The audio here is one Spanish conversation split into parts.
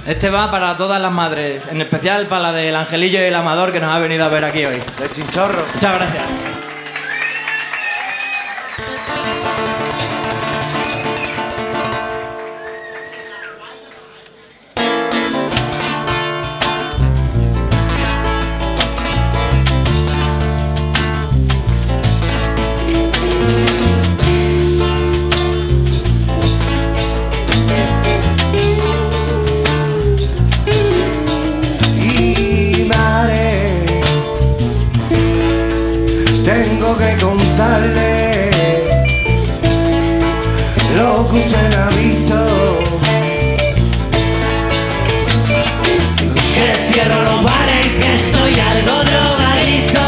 Este va para todas las madres, en especial para la del Angelillo y el Amador que nos ha venido a ver aquí hoy. De Chinchorro. Muchas gracias. Tengo que contarle lo que usted no ha visto, que cierro los bares y que soy algo drogadito,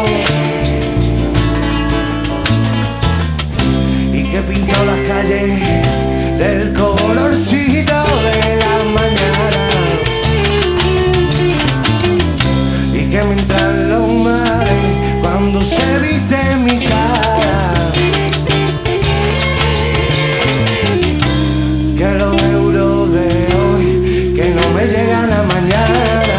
y que pinto las calles del colorcito de la mañana, y que me entran los mares cuando se viste mi sala, que los euros de hoy que no me llegan a mañana,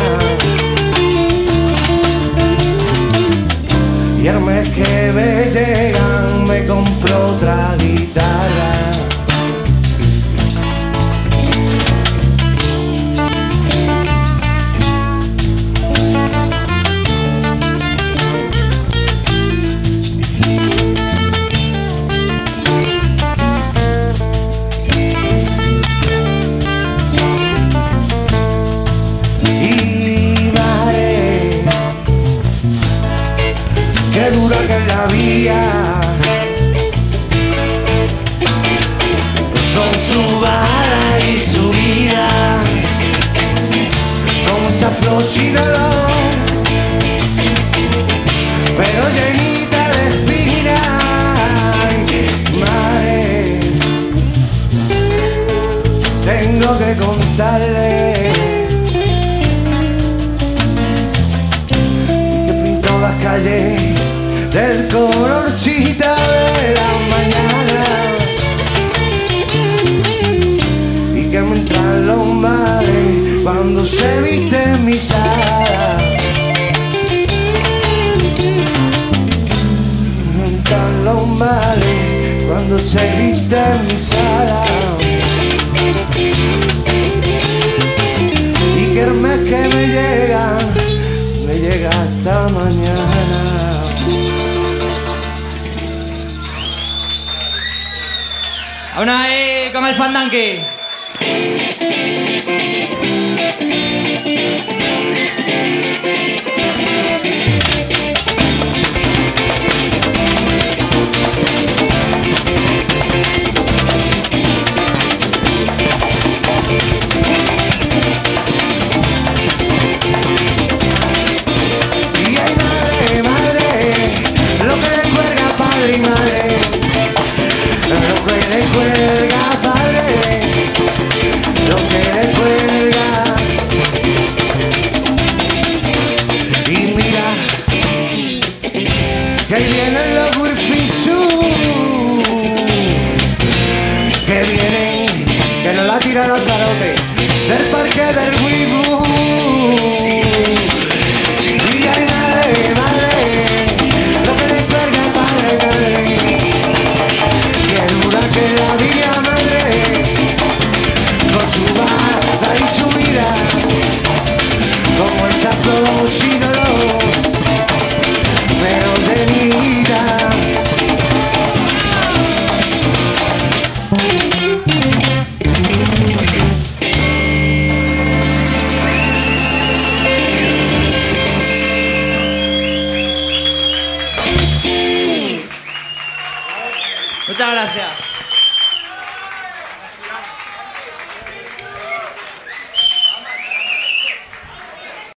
y el mes que me llegan me compro otra guitarra. Qué dura que es la vía, con su bajada y su vida, como esa flor sin olor, pero llenita de espinas. Mare, tengo que contarle que pintó las calles del colorcito de la mañana, y que me entran los males cuando se viste mi sala, me entran los males cuando se viste mi sala, y que el mes que me llega hasta mañana. ¡Vámonos ahí con el fandanqui! Y ay, madre, madre, lo que le cuelga padre y madre, lo que le cuelga padre, lo que le cuelga. Y mira, que ahí vienen los Burfisú, que vienen, que nos la tira Lanzarote del parque del Wibú. Y ay, madre, madre, lo que le cuelga padre, madre, que dura que la vida, madre, con su bata y su vida, como esa flor sin olor, pero llenita. Muchas gracias.